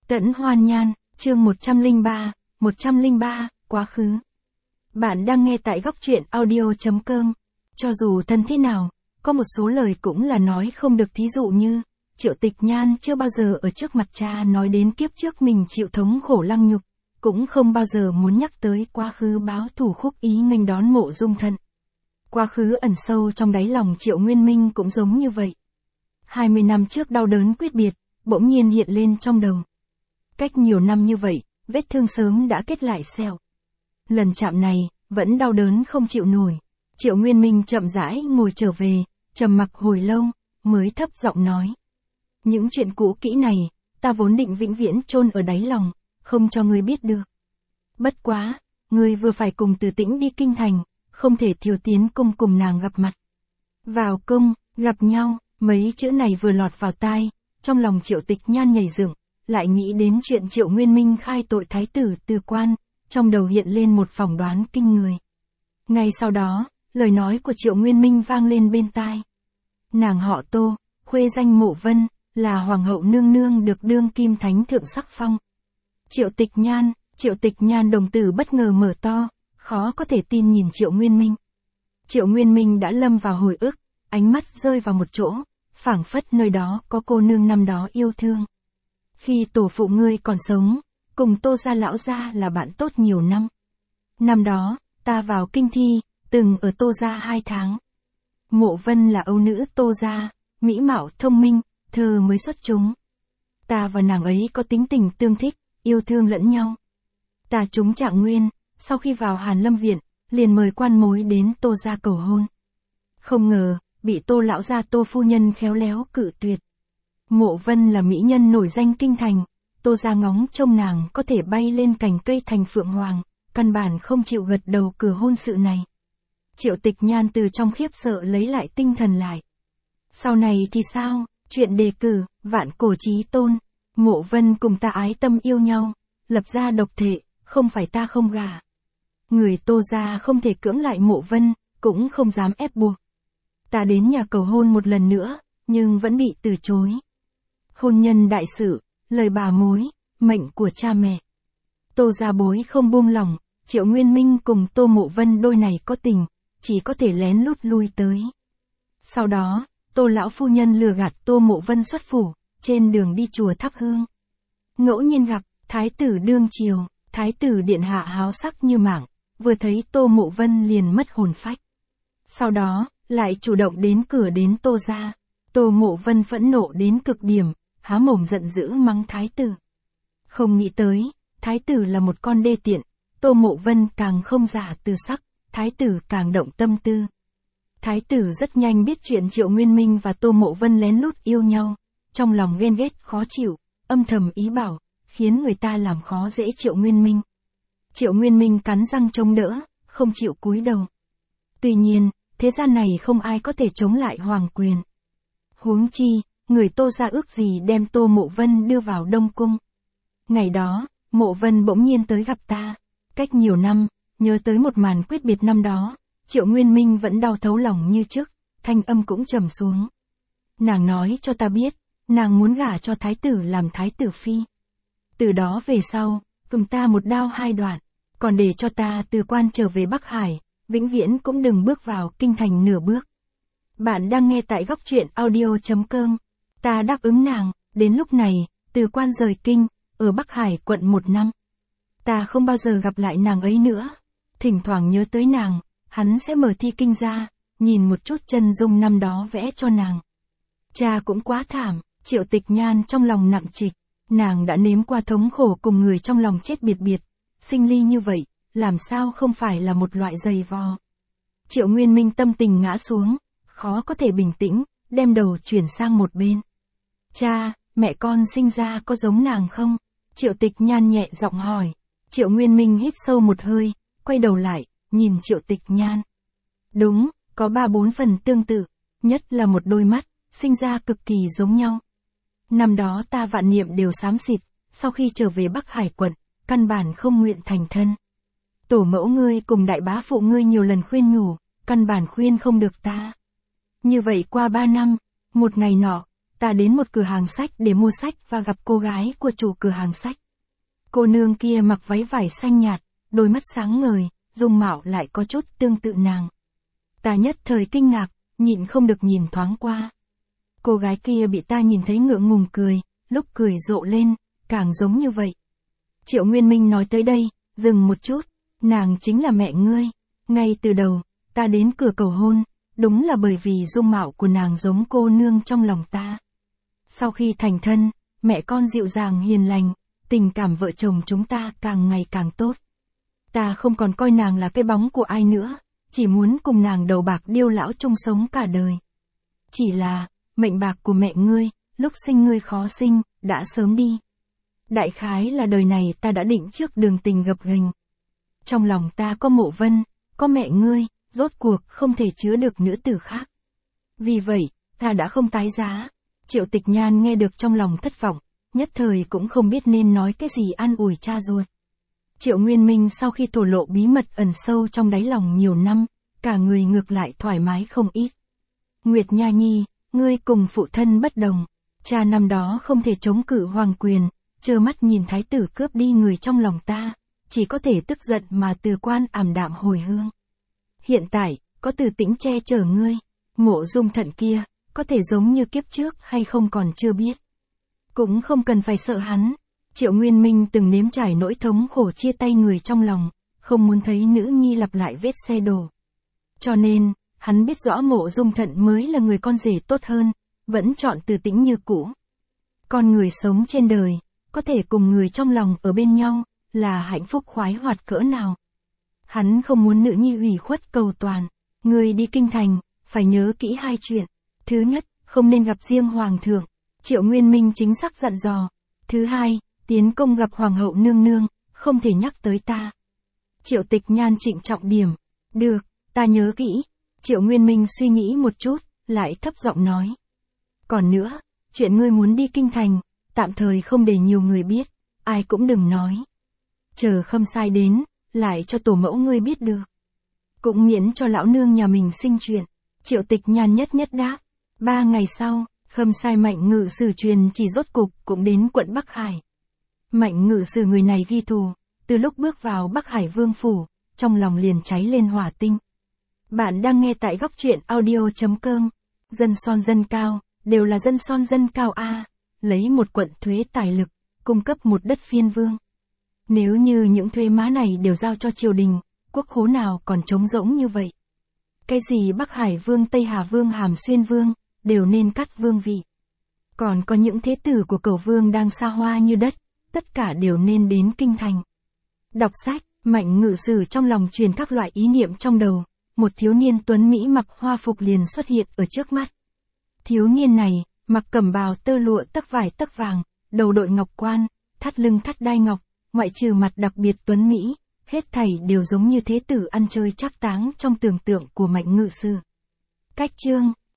Tẫn Hoan Nhan, chương 103, quá khứ. Bạn đang nghe tại góc truyện audio.com. Cho dù thân thế nào, có một số lời cũng là nói không được, thí dụ như, Triệu Tịch Nhan chưa bao giờ ở trước mặt cha nói đến kiếp trước mình chịu thống khổ lăng nhục, cũng không bao giờ muốn nhắc tới quá khứ báo thù khúc ý nghênh đón Mộ Dung Thận. Quá khứ ẩn sâu trong đáy lòng Triệu Nguyên Minh cũng giống như vậy. 20 năm trước đau đớn quyết biệt, bỗng nhiên hiện lên trong đầu. Cách nhiều năm như vậy, vết thương sớm đã kết lại sẹo. Lần chạm này, vẫn đau đớn không chịu nổi. Triệu Nguyên Minh chậm rãi ngồi trở về, trầm mặc hồi lâu, mới thấp giọng nói. Những chuyện cũ kỹ này, ta vốn định vĩnh viễn chôn ở đáy lòng, không cho ngươi biết được. Bất quá, ngươi vừa phải cùng Từ Tĩnh đi kinh thành, không thể thiếu tiến cung cùng nàng gặp mặt. Vào cung, gặp nhau, mấy chữ này vừa lọt vào tai, trong lòng Triệu Tịch Nhan nhảy dựng, lại nghĩ đến chuyện Triệu Nguyên Minh khai tội thái tử Từ Quan, trong đầu hiện lên một phỏng đoán kinh người. Ngay sau đó, lời nói của Triệu Nguyên Minh vang lên bên tai. Nàng họ Tô, khuê danh Mộ Vân, là hoàng hậu nương nương được đương kim thánh thượng sắc phong. Triệu Tịch Nhan đồng tử bất ngờ mở to, khó có thể tin nhìn Triệu Nguyên Minh. Triệu Nguyên Minh đã lâm vào hồi ức, ánh mắt rơi vào một chỗ, phảng phất nơi đó có cô nương năm đó yêu thương. Khi tổ phụ ngươi còn sống, cùng Tô gia lão gia là bạn tốt nhiều năm. Năm đó, ta vào kinh thi, từng ở Tô gia 2 tháng. Mộ Vân là âu nữ Tô gia, mỹ mạo thông minh, thơ mới xuất chúng. Ta và nàng ấy có tính tình tương thích, yêu thương lẫn nhau. Ta trúng trạng nguyên, sau khi vào Hàn Lâm viện, liền mời quan mối đến Tô gia cầu hôn. Không ngờ, bị Tô lão gia Tô phu nhân khéo léo cự tuyệt. Mộ Vân là mỹ nhân nổi danh kinh thành, Tô gia ngóng trông nàng có thể bay lên cành cây thành phượng hoàng, căn bản không chịu gật đầu cửa hôn sự này. Triệu Tịch Nhan từ trong khiếp sợ lấy lại tinh thần lại. Sau này thì sao? Chuyện đề cử, vạn cổ chí tôn. Mộ Vân cùng ta ái tâm yêu nhau, lập ra độc thể, không phải ta không gả. Người Tô gia không thể cưỡng lại Mộ Vân, cũng không dám ép buộc. Ta đến nhà cầu hôn một lần nữa, nhưng vẫn bị từ chối. Hôn nhân đại sự, lời bà mối, mệnh của cha mẹ. Tô gia bối không buông lỏng, Triệu Nguyên Minh cùng Tô Mộ Vân đôi này có tình, chỉ có thể lén lút lui tới. Sau đó, Tô lão phu nhân lừa gạt Tô Mộ Vân xuất phủ, trên đường đi chùa thắp hương. Ngẫu nhiên gặp, thái tử đương triều, thái tử điện hạ háo sắc như mảng, vừa thấy Tô Mộ Vân liền mất hồn phách. Sau đó, lại chủ động đến cửa đến Tô gia. Tô Mộ Vân phẫn nộ đến cực điểm, há mồm giận dữ mắng thái tử. Không nghĩ tới, thái tử là một con đê tiện, Tô Mộ Vân càng không giả từ sắc, thái tử càng động tâm tư. Thái tử rất nhanh biết chuyện Triệu Nguyên Minh và Tô Mộ Vân lén lút yêu nhau, trong lòng ghen ghét khó chịu, âm thầm ý bảo, khiến người ta làm khó dễ Triệu Nguyên Minh. Triệu Nguyên Minh cắn răng chống đỡ, không chịu cúi đầu. Tuy nhiên, thế gian này không ai có thể chống lại hoàng quyền. Huống chi, người Tô gia ước gì đem Tô Mộ Vân đưa vào Đông Cung. Ngày đó, Mộ Vân bỗng nhiên tới gặp ta. Cách nhiều năm, nhớ tới một màn quyết biệt năm đó, Triệu Nguyên Minh vẫn đau thấu lòng như trước, thanh âm cũng trầm xuống. Nàng nói cho ta biết, nàng muốn gả cho thái tử làm thái tử phi. Từ đó về sau, cùng ta một đao hai đoạn, còn để cho ta Từ Quan trở về Bắc Hải, vĩnh viễn cũng đừng bước vào kinh thành nửa bước. Bạn đang nghe tại góc truyện audio.com. Ta đáp ứng nàng, đến lúc này, Từ Quan rời kinh, ở Bắc Hải quận 1 năm. Ta không bao giờ gặp lại nàng ấy nữa. Thỉnh thoảng nhớ tới nàng, hắn sẽ mở thi kinh ra, nhìn một chút chân dung năm đó vẽ cho nàng. Cha cũng quá thảm, Triệu Tịch Nhan trong lòng nặng trịch, nàng đã nếm qua thống khổ cùng người trong lòng chết biệt biệt, sinh ly như vậy, làm sao không phải là một loại dày vò. Triệu Nguyên Minh tâm tình ngã xuống, khó có thể bình tĩnh, đem đầu chuyển sang một bên. Cha, mẹ con sinh ra có giống nàng không? Triệu Tịch Nhan nhẹ giọng hỏi. Triệu Nguyên Minh hít sâu một hơi, quay đầu lại, nhìn Triệu Tịch Nhan. Đúng, có 3-4 phần tương tự, nhất là một đôi mắt, sinh ra cực kỳ giống nhau. Năm đó ta vạn niệm đều xám xịt, sau khi trở về Bắc Hải quận, căn bản không nguyện thành thân. Tổ mẫu ngươi cùng đại bá phụ ngươi nhiều lần khuyên nhủ, căn bản khuyên không được ta. Như vậy qua 3 năm, một ngày nọ, ta đến một cửa hàng sách để mua sách và gặp cô gái của chủ cửa hàng sách. Cô nương kia mặc váy vải xanh nhạt, đôi mắt sáng ngời, dung mạo lại có chút tương tự nàng. Ta nhất thời kinh ngạc, nhịn không được nhìn thoáng qua. Cô gái kia bị ta nhìn thấy ngượng ngùng cười, lúc cười rộ lên, càng giống như vậy. Triệu Nguyên Minh nói tới đây, dừng một chút, nàng chính là mẹ ngươi. Ngay từ đầu, ta đến cửa cầu hôn, đúng là bởi vì dung mạo của nàng giống cô nương trong lòng ta. Sau khi thành thân, mẹ con dịu dàng hiền lành, tình cảm vợ chồng chúng ta càng ngày càng tốt. Ta không còn coi nàng là cái bóng của ai nữa, chỉ muốn cùng nàng đầu bạc điêu lão chung sống cả đời. Chỉ là, mệnh bạc của mẹ ngươi, lúc sinh ngươi khó sinh, đã sớm đi. Đại khái là đời này ta đã định trước đường tình gập ghềnh. Trong lòng ta có Mộ Vân, có mẹ ngươi, rốt cuộc không thể chứa được nữ tử khác. Vì vậy, ta đã không tái giá. Triệu Tịch Nhan nghe được trong lòng thất vọng, nhất thời cũng không biết nên nói cái gì an ủi cha ruột. Triệu Nguyên Minh sau khi thổ lộ bí mật ẩn sâu trong đáy lòng nhiều năm, cả người ngược lại thoải mái không ít. Nguyệt Nha Nhi, ngươi cùng phụ thân bất đồng, cha năm đó không thể chống cự hoàng quyền, trơ mắt nhìn thái tử cướp đi người trong lòng ta, chỉ có thể tức giận mà từ quan ảm đạm hồi hương. Hiện tại, có Từ Tĩnh che chở ngươi, Mộ Dung Thận kia, có thể giống như kiếp trước hay không còn chưa biết. Cũng không cần phải sợ hắn. Triệu Nguyên Minh từng nếm trải nỗi thống khổ chia tay người trong lòng, không muốn thấy nữ nhi lặp lại vết xe đổ. Cho nên, hắn biết rõ Mộ Dung Thận mới là người con rể tốt hơn, vẫn chọn Từ Tĩnh như cũ. Con người sống trên đời, có thể cùng người trong lòng ở bên nhau, là hạnh phúc khoái hoạt cỡ nào. Hắn không muốn nữ nhi ủy khuất cầu toàn. Người đi kinh thành, phải nhớ kỹ hai chuyện. Thứ nhất, không nên gặp riêng hoàng thượng. Triệu Nguyên Minh chính xác dặn dò. Thứ hai, tiến công gặp hoàng hậu nương nương, không thể nhắc tới ta. Triệu Tịch Nhan trịnh trọng điểm. Được, ta nhớ kỹ. Triệu Nguyên Minh suy nghĩ một chút, lại thấp giọng nói. Còn nữa, chuyện ngươi muốn đi kinh thành, tạm thời không để nhiều người biết, ai cũng đừng nói. Chờ Khâm Sai đến, lại cho tổ mẫu ngươi biết được. Cũng miễn cho lão nương nhà mình sinh chuyện. Triệu Tịch Nhan nhất nhất đáp. 3 ngày sau, Khâm Sai Mạnh Ngự Sử truyền chỉ rốt cục cũng đến quận Bắc Hải. Mạnh Ngự Sử người này ghi thù, từ lúc bước vào Bắc Hải Vương phủ, trong lòng liền cháy lên hỏa tinh. Bạn đang nghe tại góc truyện audio.com. Dân son dân cao, đều là dân son dân cao a. Lấy một quận thuế tài lực, cung cấp một đất phiên vương. Nếu như những thuế má này đều giao cho triều đình, quốc khố nào còn trống rỗng như vậy. Cái gì Bắc Hải Vương, Tây Hà Vương, Hàm Xuyên Vương, đều nên cắt vương vị. Còn có những thế tử của Cẩu Vương đang xa hoa như đất, tất cả đều nên đến kinh thành. Đọc sách, Mạnh Ngự Sử trong lòng truyền các loại ý niệm trong đầu, một thiếu niên tuấn Mỹ mặc hoa phục liền xuất hiện ở trước mắt. Thiếu niên này, mặc cẩm bào tơ lụa tấc vải tấc vàng, đầu đội ngọc quan, thắt lưng thắt đai ngọc, ngoại trừ mặt đặc biệt tuấn Mỹ, hết thảy đều giống như thế tử ăn chơi trác táng trong tưởng tượng của Mạnh Ngự Sử. Cách chương